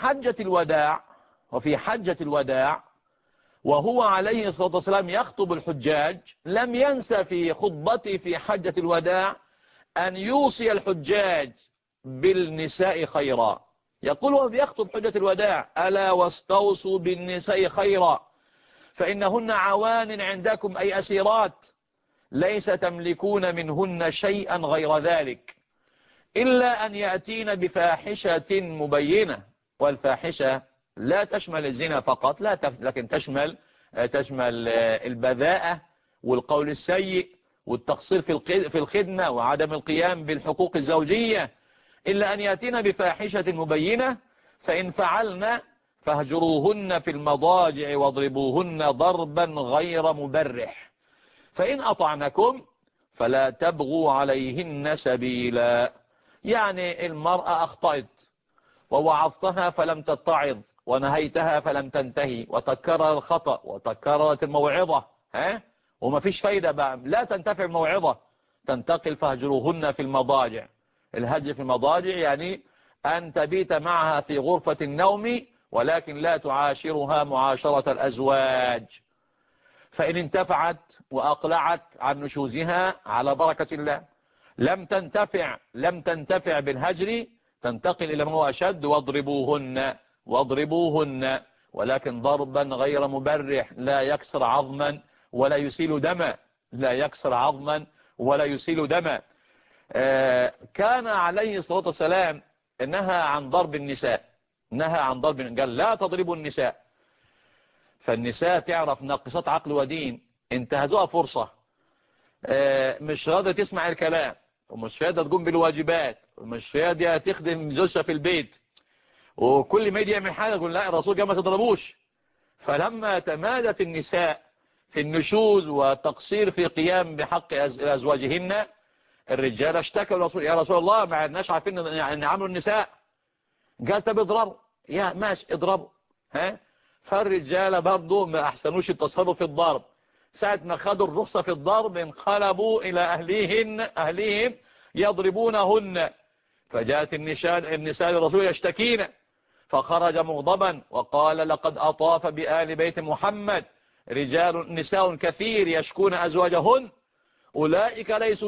حجة الوداع وهو عليه الصلاة والسلام يخطب الحجاج لم ينسى في خطبته في حجة الوداع أن يوصي الحجاج بالنساء خيرا. يقول وهو بيخطب حجة الوداع ألا واستوصوا بالنساء خيرا فإنهن عوان عندكم أي أسيرات ليس تملكون منهن شيئا غير ذلك إلا أن يأتين بفاحشة مبينة. والفاحشة لا تشمل الزنا فقط لكن تشمل البذاءة والقول السيء والتقصير في الخدمة وعدم القيام بالحقوق الزوجية. إلا أن يأتين بفاحشة مبينة فإن فعلن فاهجروهن في المضاجع واضربوهن ضربا غير مبرح فإن أطعنكم فلا تبغوا عليهن سبيلا. يعني المرأة أخطأت ووعظتها فلم تتعظ ونهيتها فلم تنتهي وتكرر الخطأ وتكررت الموعظة وما فيش فايدة بقى لا تنتفع الموعظة تنتقل فاهجروهن في المضاجع. الهجر في المضاجع يعني أن تبيت معها في غرفة النوم ولكن لا تعاشرها معاشرة الأزواج. فإن انتفعت وأقلعت عن نشوزها على بركة الله لم تنتفع بالهجر تنتقل إلى ما هو أشد واضربوهن ولكن ضربا غير مبرح لا يكسر عظما ولا يسيل دما. كان عليه الصلاة والسلام نهى عن ضرب النساء قال لا تضربوا النساء. فالنساء تعرف ناقصات عقل ودين انتهزوها فرصة مش راضية تسمع الكلام ومش راضية تقوم بالواجبات ومش راضية تخدم زوجها في البيت وكل ما يجي يعمل حاجة يقول لا الرسول قال ما تضربوش. فلما تمادت النساء في النشوز وتقصير في قيام بحق أزواجهن، الرجال اشتكوا يا رسول الله ما عدناش عارفين نعملوا النساء. قال طب اضربوا، يا ماشي اضربوا. فالرجال برضو ما احسنوش التصرف في الضرب، ساعة ما خدوا الرخصة في الضرب انقلبوا إلى أهليهم يضربونهن. فجاءت النساء للرسول يشتكين، فخرج مغضبا وقال لقد أطاف بآل بيت محمد نساء كثير يشكون أزواجهن، أولئك ليسوا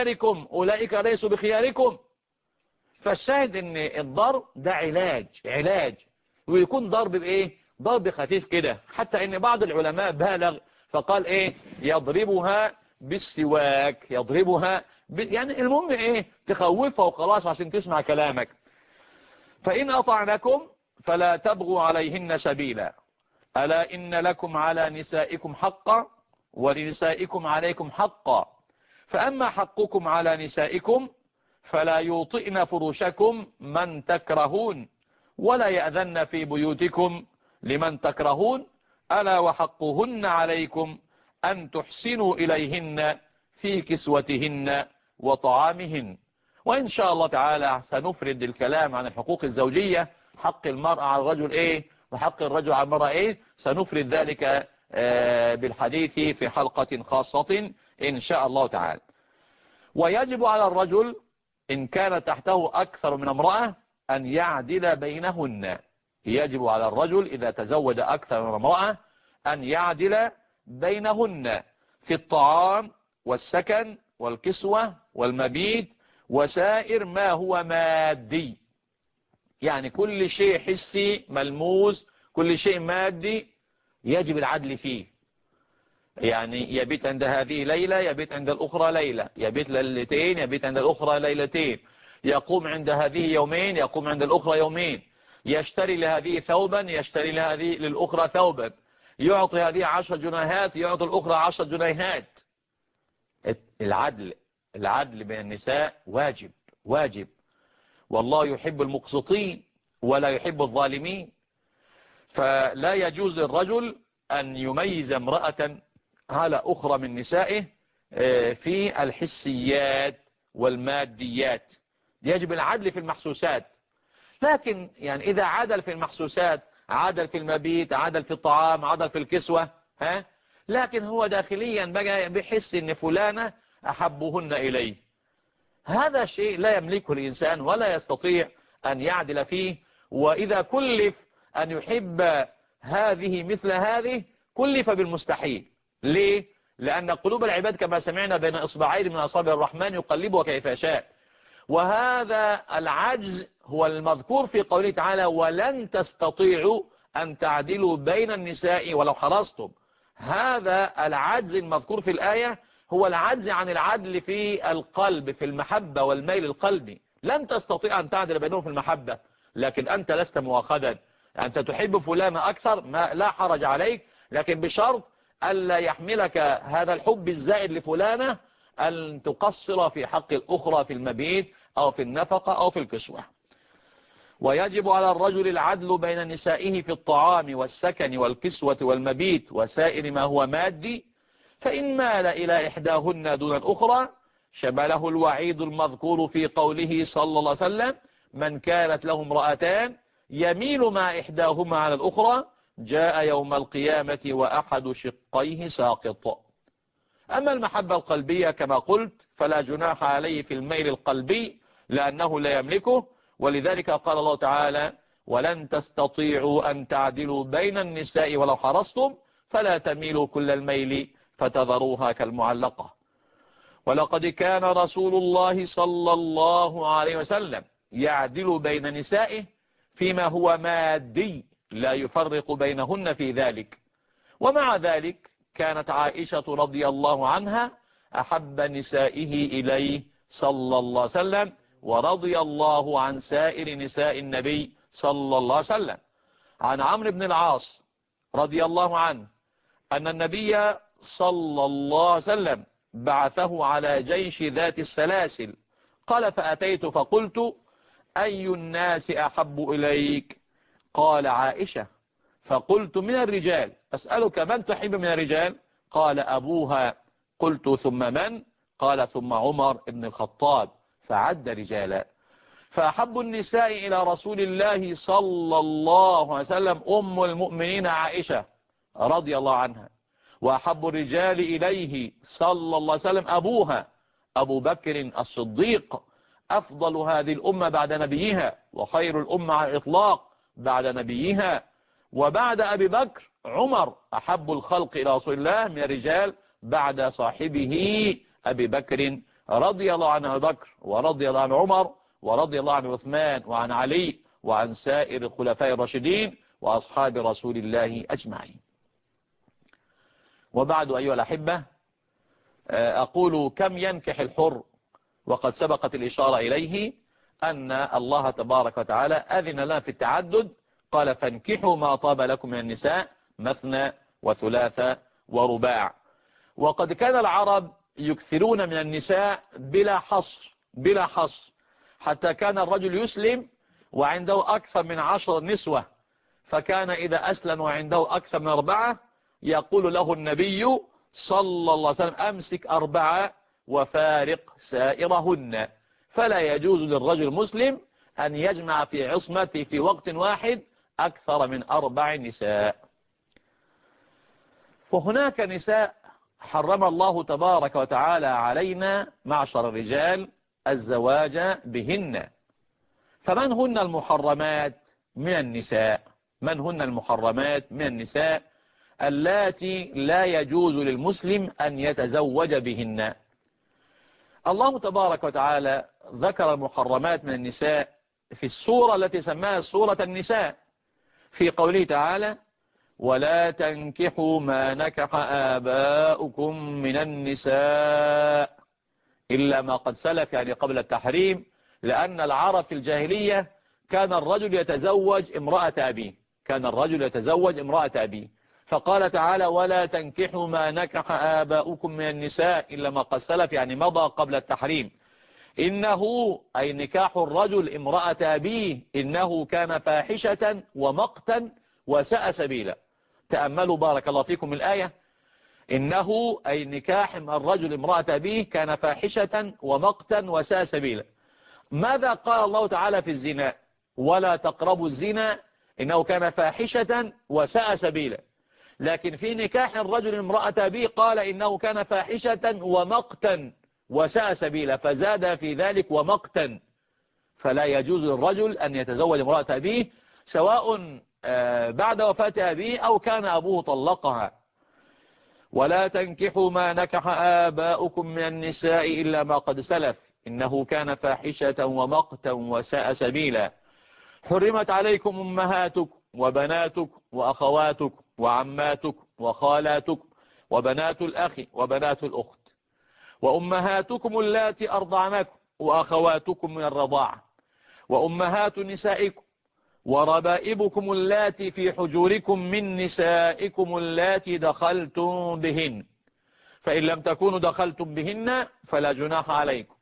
بخياركم. فالشاهد ان الضرب ده علاج، ويكون ضرب بايه؟ ضرب خفيف كده، حتى ان بعض العلماء بالغ فقال ايه؟ يضربها بالسواك، يعني المهم ايه؟ تخوفها وخلاص عشان تسمع كلامك. فإن أطعنكم فلا تبغوا عليهن سبيلا، ألا إن لكم على نسائكم حقا ولنسائكم عليكم حقا، فأما حقكم على نسائكم فلا يوطئن فروشكم من تكرهون ولا يأذن في بيوتكم لمن تكرهون، ألا وحقهن عليكم أن تحسنوا إليهن في كسوتهن وطعامهن. وإن شاء الله تعالى سنفرد الكلام عن الحقوق الزوجية، حق المرأة على الرجل إيه وحق الرجل على المرأة إيه، سنفرد ذلك بالحديث في حلقة خاصة إن شاء الله تعالى. ويجب على الرجل إن كان تحته أكثر من امرأة أن يعدل بينهن. يجب على الرجل إذا تزوج أكثر من امرأة أن يعدل بينهن في الطعام والسكن والكسوة والمبيت وسائر ما هو مادي، يعني كل شيء حسي ملموس، كل شيء مادي يجب العدل فيه. يعني يبيت عند هذه ليلة، يبيت عند الأخرى ليلة، يبيت ليلتين، يبيت عند الأخرى ليلتين، يقوم عند هذه يومين، يقوم عند الأخرى يومين، يشتري لهذه ثوبا، يشتري للأخرى ثوبا، يعطي هذه 10 جنيهات، يعطي الأخرى 10 جنيهات. العدل بين النساء واجب، والله يحب المقسطين ولا يحب الظالمين. فلا يجوز للرجل أن يميز امرأة على أخرى من نسائه في الحسيات والماديات. يجب العدل في المحسوسات، لكن يعني إذا عدل في المحسوسات، عدل في المبيت، عدل في الطعام، عدل في الكسوة، لكن هو داخليا بقى بيحس ان فلانة أحبهن إليه، هذا شيء لا يملكه الإنسان ولا يستطيع أن يعدل فيه. وإذا كلف أن يحب هذه مثل هذه كلف بالمستحيل. ليه؟ لأن قلوب العباد كما سمعنا بين إصبعين من أصابع الرحمن يقلبها كيف يشاء. وهذا العجز هو المذكور في قوله تعالى ولن تستطيعوا أن تعدلوا بين النساء ولو حرصتم. هذا العجز المذكور في الآية هو العجز عن العدل في القلب، في المحبة والميل القلبي. لن تستطيع أن تعدل بينهم في المحبة، لكن أنت لست مؤاخذا. أنت تحب فلان أكثر، ما لا حرج عليك، لكن بشرط ألا يحملك هذا الحب الزائد لفلانة أن تقصر في حق الأخرى في المبيت أو في النفقة أو في الكسوة. ويجب على الرجل العدل بين نسائه في الطعام والسكن والكسوة والمبيت وسائر ما هو مادي، فإن مال إلى إحداهن دون الأخرى شمله الوعيد المذكور في قوله صلى الله عليه وسلم من كانت له امرأتان يميل مع إحداهما على الأخرى جاء يوم القيامة وأحد شقيه ساقط. أما المحبة القلبية كما قلت فلا جناح عليه في الميل القلبي لأنه لا يملكه، ولذلك قال الله تعالى ولن تستطيعوا أن تعدلوا بين النساء ولو حرصتم فلا تميلوا كل الميل فتذروها كالمعلقة. ولقد كان رسول الله صلى الله عليه وسلم يعدل بين نسائه فيما هو مادي لا يفرق بينهن في ذلك. ومع ذلك كانت عائشة رضي الله عنها أحب نسائه إليه صلى الله عليه وسلم، ورضي الله عن سائر نساء النبي صلى الله عليه وسلم. عن عمرو بن العاص رضي الله عنه أن النبي صلى الله عليه وسلم بعثه على جيش ذات السلاسل، قال فأتيت فقلت أي الناس أحب إليك؟ قال عائشة، فقلت من الرجال. أسألك من تحب من الرجال؟ قال أبوها. قلت ثم من؟ قال ثم عمر بن الخطاب، فعد رجالا. فأحب النساء إلى رسول الله صلى الله عليه وسلم أم المؤمنين عائشة رضي الله عنها، وأحب الرجال إليه صلى الله عليه وسلم أبوها أبو بكر الصديق، أفضل هذه الأمة بعد نبيها، وخير الأمة على الإطلاق بعد نبيها. وبعد أبي بكر عمر أحب الخلق إلى رسول الله من الرجال بعد صاحبه أبي بكر رضي الله عن أبي بكر، ورضي الله عن عمر، ورضي الله عن عثمان وعن علي وعن سائر الخلفاء الراشدين وأصحاب رسول الله أجمعين. وبعد أيها الأحبة، أقول كم ينكح الحر؟ وقد سبقت الإشارة إليه أن الله تبارك وتعالى أذن لنا في التعدد، قال فانكحوا ما طاب لكم من النساء مثنى وثلاث ورباع. وقد كان العرب يكثرون من النساء بلا حصر بلا حصر، حتى كان الرجل يسلم وعنده أكثر من 10 نسوة، فكان إذا أسلم وعنده أكثر من 4 يقول له النبي صلى الله عليه وسلم أمسك 4 وفارق سائرهن. فلا يجوز للرجل المسلم أن يجمع في عصمته في وقت واحد أكثر من 4 نساء. وهناك نساء حرم الله تبارك وتعالى علينا معشر الرجال الزواج بهن. فمن هن المحرمات من النساء؟ من هن المحرمات من النساء اللاتي لا يجوز للمسلم أن يتزوج بهن؟ الله تبارك وتعالى ذكر المحرمات من النساء في السورة التي سماها سورة النساء، في قوله تعالى ولا تنكحوا ما نكح آباؤكم من النساء إلا ما قد سلف، يعني قبل التحريم، لأن العرب في الجاهلية كان الرجل يتزوج امرأة أبيه، كان الرجل يتزوج امرأة أبيه، فقال تعالى ولا تنكحوا ما نكح آباؤكم من النساء إلا ما قد سلف، يعني مضى قبل التحريم. إنه أي نكاح الرجل امرأة أبيه إنه كان فاحشة ومقتا وساء سبيلا. تأملوا بارك الله فيكم الآية، إنه أي نكاح الرجل امرأة أبيه كان فاحشة ومقتا وساء سبيلا. ماذا قال الله تعالى في الزنا؟ ولا تقربوا الزنا إنه كان فاحشة وساء سبيلا. لكن في نكاح الرجل امرأة أبيه قال إنه كان فاحشة ومقتا وساء سبيلا، فزاد في ذلك ومقتا. فلا يجوز للرجل أن يتزوج امرأة أبيه سواء بعد وفاة أبيه أو كان أبوه طلقها. ولا تنكحوا ما نكح آباؤكم من النساء إلا ما قد سلف إنه كان فاحشة ومقتا وساء سبيلا. حرمت عليكم أمهاتكم وبناتكم وأخواتكم وعماتكم وخالاتكم وبنات الأخ وبنات الأخت وأمهاتكم اللاتي أرضعنكم وأخواتكم من الرضاعة وأمهات نسائكم وربائبكم اللاتي في حجوركم من نسائكم اللاتي دخلتم بهن، فإن لم تكونوا دخلتم بهن فلا جناح عليكم،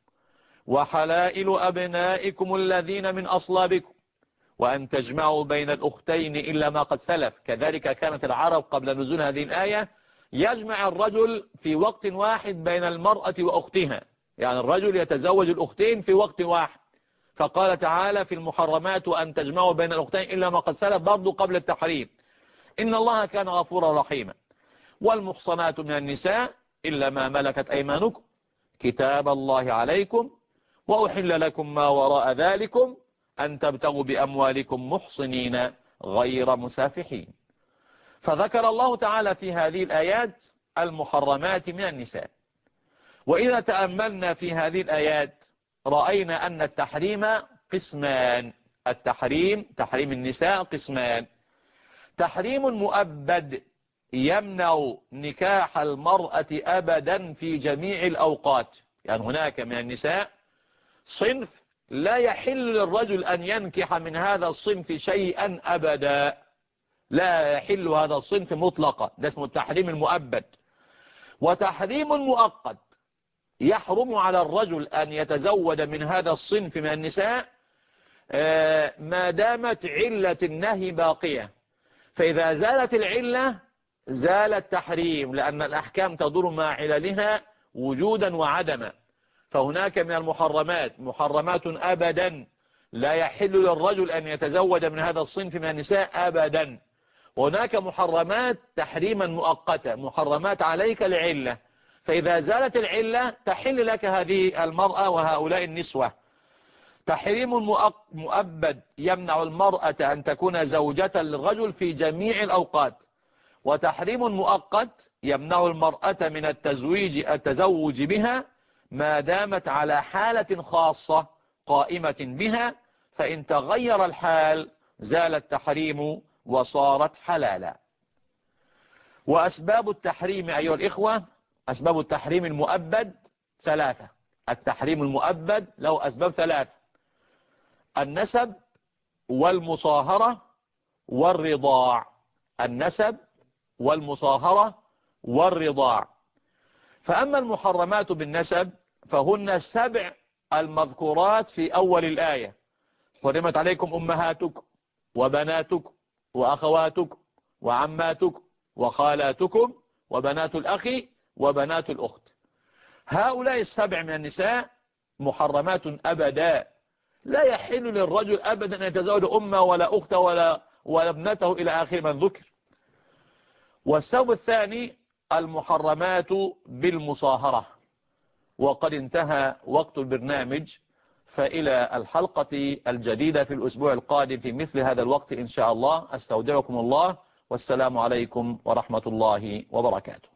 وحلائل أبنائكم الذين من أصلابكم، وأن تجمعوا بين الأختين إلا ما قد سلف. كذلك كانت العرب قبل نزول هذه الآية يجمع الرجل في وقت واحد بين المرأة وأختها، يعني الرجل يتزوج الأختين في وقت واحد. فقال تعالى في المحرمات أن تجمعوا بين الأختين إلا ما قد سلف برضو قبل التحريم. إن الله كان غفورا رحيما. والمحصنات من النساء إلا ما ملكت أيمانكم كتاب الله عليكم، وأحل لكم ما وراء ذلكم أن تبتغوا بأموالكم محصنين غير مسافحين. فذكر الله تعالى في هذه الآيات المحرمات من النساء. وإذا تأملنا في هذه الآيات رأينا أن التحريم قسمان. تحريم النساء قسمان: تحريم مؤبد يمنع نكاح المرأة أبدا في جميع الأوقات، يعني هناك من النساء صنف لا يحل للرجل أن ينكح من هذا الصنف شيئا أبدا، لا يحل هذا الصنف مطلقا، ده اسمه التحريم المؤبد. وتحريم مؤقت يحرم على الرجل أن يتزوج من هذا الصنف من النساء ما دامت علة النهي باقية، فإذا زالت العلة زال التحريم، لأن الأحكام تدور مع عللها وجودا وعدما. فهناك من المحرمات محرمات أبدا لا يحل للرجل أن يتزوج من هذا الصنف من النساء أبدا. وهناك محرمات تحريما مؤقتا، محرمات عليك لعلة، فإذا زالت العلة تحل لك هذه المرأة وهؤلاء النسوة. تحريم مؤبد يمنع المرأة أن تكون زوجة للرجل في جميع الأوقات، وتحريم مؤقت يمنع المرأة من التزوج بها ما دامت على حالة خاصة قائمة بها، فإن تغير الحال زال التحريم وصارت حلالا. وأسباب التحريم أيها الإخوة، أسباب التحريم المؤبد ثلاثة. التحريم المؤبد له أسباب ثلاثة: النسب والمصاهرة والرضاع. النسب والمصاهرة والرضاع. فأما المحرمات بالنسب فهن 7 المذكورات في أول الآية: حرمت عليكم أمهاتكم وبناتكم وأخواتكم وعماتكم وخالاتكم وبنات الأخ وبنات الأخت. هؤلاء 7 من النساء محرمات أبدا، لا يحل للرجل أبدا أن يتزوج أمه ولا أخته ولا ابنته إلى آخر من ذكر. والسبب الثاني المحرمات بالمصاهرة. وقد انتهى وقت البرنامج، فإلى الحلقة الجديدة في الأسبوع القادم في مثل هذا الوقت إن شاء الله. أستودعكم الله، والسلام عليكم ورحمة الله وبركاته.